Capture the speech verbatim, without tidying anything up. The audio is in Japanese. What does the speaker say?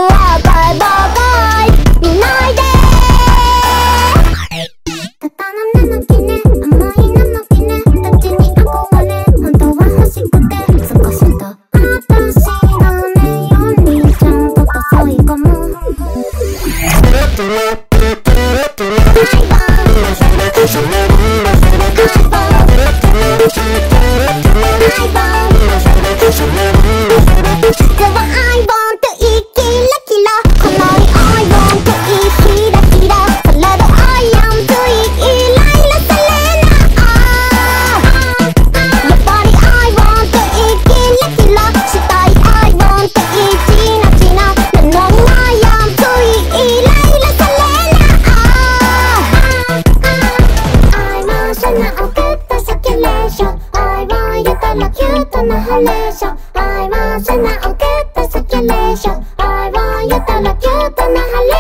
はバイバイバイ見ないでただのなのきね甘いなのきねたちに憧れ本当は欲しくて少しと私がねよにちゃんと誘い込むキュートなハレーション愛は砂を蹴ったサキュレーション愛は言ったらキュートなハレーション